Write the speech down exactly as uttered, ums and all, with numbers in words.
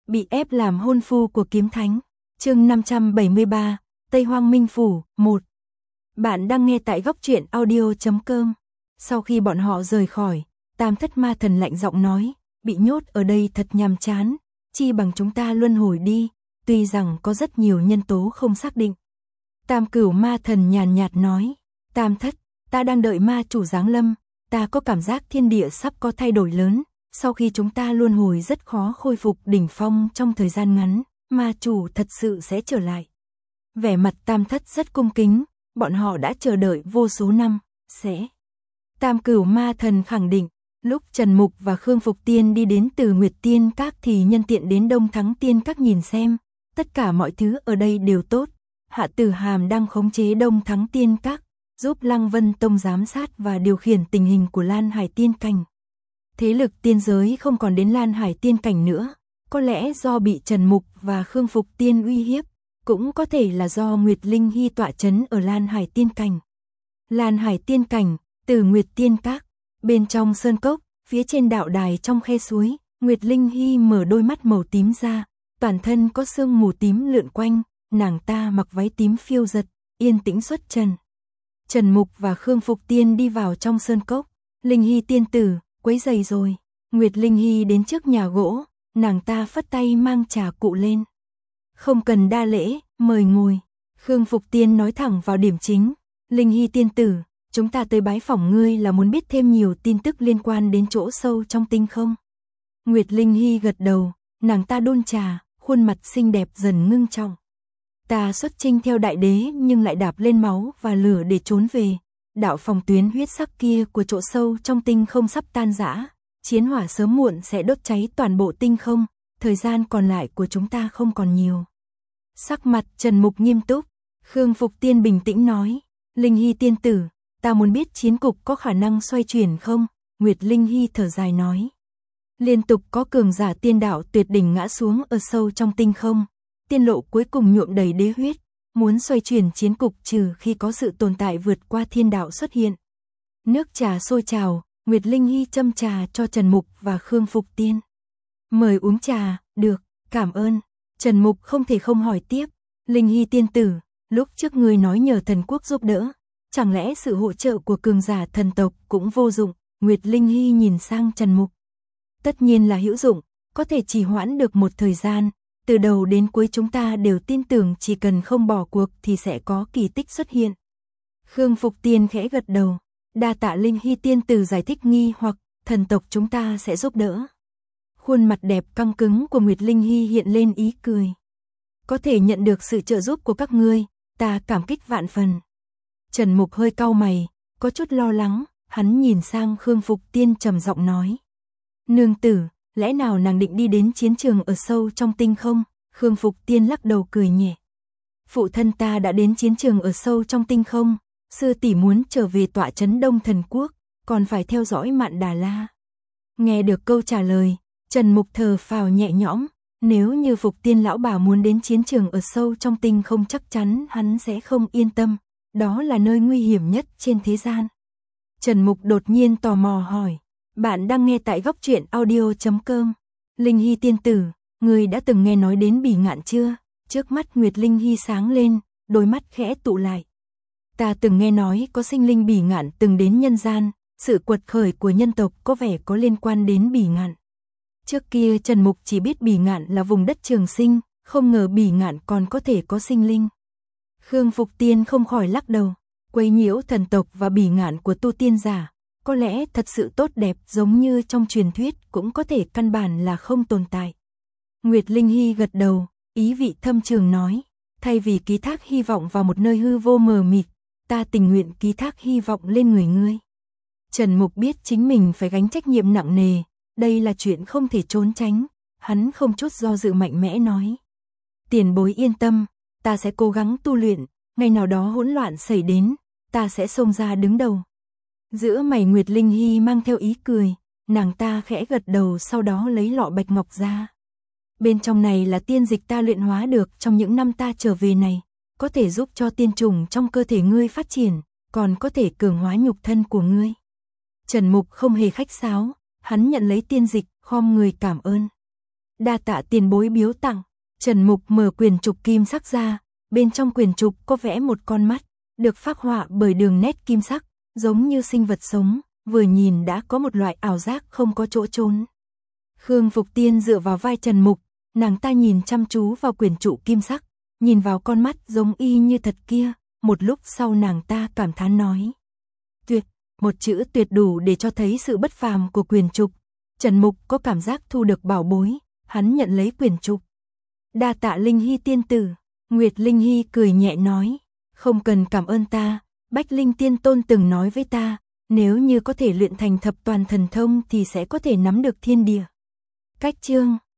Bị ép làm hôn phu của kiếm thánh. Chương năm trăm bảy mươi ba, Tây Hoang Minh Phủ, một. Bạn đang nghe tại góc truyện audio chấm com. Sau khi bọn họ rời khỏi, Tam Thất Ma Thần lạnh giọng nói, bị nhốt ở đây thật nhàm chán, chi bằng chúng ta luân hồi đi, tuy rằng có rất nhiều nhân tố không xác định. Tam Cửu Ma Thần nhàn nhạt nói, Tam Thất, ta đang đợi ma chủ giáng lâm, ta có cảm giác thiên địa sắp có thay đổi lớn, sau khi chúng ta luân hồi rất khó khôi phục đỉnh phong trong thời gian ngắn, ma chủ thật sự sẽ trở lại. Vẻ mặt Tam Thất rất cung kính, bọn họ đã chờ đợi vô số năm, sẽ. Tam Cửu Ma Thần khẳng định, lúc Trần Mục và Khương Phục Tiên đi đến từ Nguyệt Tiên Các thì nhân tiện đến Đông Thắng Tiên Các nhìn xem, tất cả mọi thứ ở đây đều tốt. Hạ Tử Hàm đang khống chế Đông Thắng Tiên Các, giúp Lăng Vân Tông giám sát và điều khiển tình hình của Lan Hải Tiên Cảnh. Thế lực tiên giới không còn đến Lan Hải Tiên Cảnh nữa, có lẽ do bị Trần Mục và Khương Phục Tiên uy hiếp, cũng có thể là do Nguyệt Linh Hy tọa chấn ở Lan Hải Tiên Cảnh. Lan Hải Tiên Cảnh, từ Nguyệt Tiên Các, bên trong sơn cốc, phía trên đạo đài trong khe suối, Nguyệt Linh Hy mở đôi mắt màu tím ra, toàn thân có sương mù tím lượn quanh, nàng ta mặc váy tím phiêu giật, yên tĩnh xuất trần. Trần Mục và Khương Phục Tiên đi vào trong sơn cốc, Linh Hy tiên tử, quấy rầy rồi. Nguyệt Linh Hy đến trước nhà gỗ, nàng ta phất tay mang trà cụ lên. Không cần đa lễ, mời ngồi. Khương Phục Tiên nói thẳng vào điểm chính, Linh Hy tiên tử, chúng ta tới bái phỏng ngươi là muốn biết thêm nhiều tin tức liên quan đến chỗ sâu trong tinh không. Nguyệt Linh Hy gật đầu, nàng ta đun trà, khuôn mặt xinh đẹp dần ngưng trọng. Ta xuất chinh theo đại đế nhưng lại đạp lên máu và lửa để trốn về. Đạo phòng tuyến huyết sắc kia của chỗ sâu trong tinh không sắp tan rã, chiến hỏa sớm muộn sẽ đốt cháy toàn bộ tinh không, thời gian còn lại của chúng ta không còn nhiều. Sắc mặt Trần Mục nghiêm túc, Khương Phục Tiên bình tĩnh nói, Linh Hy tiên tử, ta muốn biết chiến cục có khả năng xoay chuyển không? Nguyệt Linh Hy thở dài nói, liên tục có cường giả tiên đạo tuyệt đỉnh ngã xuống ở sâu trong tinh không, tiên lộ cuối cùng nhuộm đầy đế huyết. Muốn xoay chuyển chiến cục trừ khi có sự tồn tại vượt qua thiên đạo xuất hiện. Nước trà sôi trào, Nguyệt Linh Hy châm trà cho Trần Mục và Khương Phục Tiên. Mời uống trà, được, cảm ơn. Trần Mục không thể không hỏi tiếp, Linh Hy tiên tử, lúc trước ngươi nói nhờ thần quốc giúp đỡ, chẳng lẽ sự hỗ trợ của cường giả thần tộc cũng vô dụng? Nguyệt Linh Hy nhìn sang Trần Mục. Tất nhiên là hữu dụng, có thể trì hoãn được một thời gian. Từ đầu đến cuối chúng ta đều tin tưởng chỉ cần không bỏ cuộc thì sẽ có kỳ tích xuất hiện. Khương Phục Tiên khẽ gật đầu, đa tạ Linh Hy tiên tử giải thích nghi hoặc, thần tộc chúng ta sẽ giúp đỡ. Khuôn mặt đẹp căng cứng của Nguyệt Linh Hy hiện lên ý cười. Có thể nhận được sự trợ giúp của các ngươi, ta cảm kích vạn phần. Trần Mục hơi cau mày, có chút lo lắng, hắn nhìn sang Khương Phục Tiên trầm giọng nói. Nương tử, lẽ nào nàng định đi đến chiến trường ở sâu trong tinh không? Khương Phục Tiên lắc đầu cười nhẹ. Phụ thân ta đã đến chiến trường ở sâu trong tinh không, sư tỷ muốn trở về tọa trấn Đông Thần Quốc, còn phải theo dõi Mạn Đà La. Nghe được câu trả lời, Trần Mục thở phào nhẹ nhõm, nếu như Phục Tiên lão bà muốn đến chiến trường ở sâu trong tinh không chắc chắn hắn sẽ không yên tâm, đó là nơi nguy hiểm nhất trên thế gian. Trần Mục đột nhiên tò mò hỏi. Bạn đang nghe tại góc truyện audio chấm com. Linh Hy tiên tử, người đã từng nghe nói đến Bỉ Ngạn chưa? Trước mắt Nguyệt Linh Hy sáng lên, đôi mắt khẽ tụ lại. Ta từng nghe nói có sinh linh Bỉ Ngạn từng đến nhân gian, sự quật khởi của nhân tộc có vẻ có liên quan đến Bỉ Ngạn. Trước kia Trần Mục chỉ biết Bỉ Ngạn là vùng đất trường sinh, không ngờ Bỉ Ngạn còn có thể có sinh linh. Khương Phục Tiên không khỏi lắc đầu, quấy nhiễu thần tộc và Bỉ Ngạn của tu tiên giả. Có lẽ thật sự tốt đẹp giống như trong truyền thuyết cũng có thể căn bản là không tồn tại. Nguyệt Linh Hy gật đầu, ý vị thâm trường nói, thay vì ký thác hy vọng vào một nơi hư vô mờ mịt, ta tình nguyện ký thác hy vọng lên người ngươi. Trần Mục biết chính mình phải gánh trách nhiệm nặng nề, đây là chuyện không thể trốn tránh, hắn không chút do dự mạnh mẽ nói. Tiền bối yên tâm, ta sẽ cố gắng tu luyện, ngày nào đó hỗn loạn xảy đến, ta sẽ xông ra đứng đầu. Giữa mày Nguyệt Linh Hy mang theo ý cười, nàng ta khẽ gật đầu sau đó lấy lọ bạch ngọc ra. Bên trong này là tiên dịch ta luyện hóa được trong những năm ta trở về này, có thể giúp cho tiên trùng trong cơ thể ngươi phát triển, còn có thể cường hóa nhục thân của ngươi. Trần Mục không hề khách sáo, hắn nhận lấy tiên dịch, khom người cảm ơn. Đa tạ tiền bối biếu tặng. Trần Mục mở quyển trục kim sắc ra, bên trong quyển trục có vẽ một con mắt, được phác họa bởi đường nét kim sắc, giống như sinh vật sống, vừa nhìn đã có một loại ảo giác không có chỗ trốn. Khương Phục Tiên dựa vào vai Trần Mục, nàng ta nhìn chăm chú vào quyển trụ kim sắc, nhìn vào con mắt giống y như thật kia, một lúc sau nàng ta cảm thán nói. Tuyệt, một chữ tuyệt đủ để cho thấy sự bất phàm của quyển trục. Trần Mục có cảm giác thu được bảo bối, hắn nhận lấy quyển trục. Đa tạ Linh Hy tiên tử. Nguyệt Linh Hy cười nhẹ nói, không cần cảm ơn ta, Bách Linh Tiên Tôn từng nói với ta, nếu như có thể luyện thành thập toàn thần thông thì sẽ có thể nắm được thiên địa. Cách chương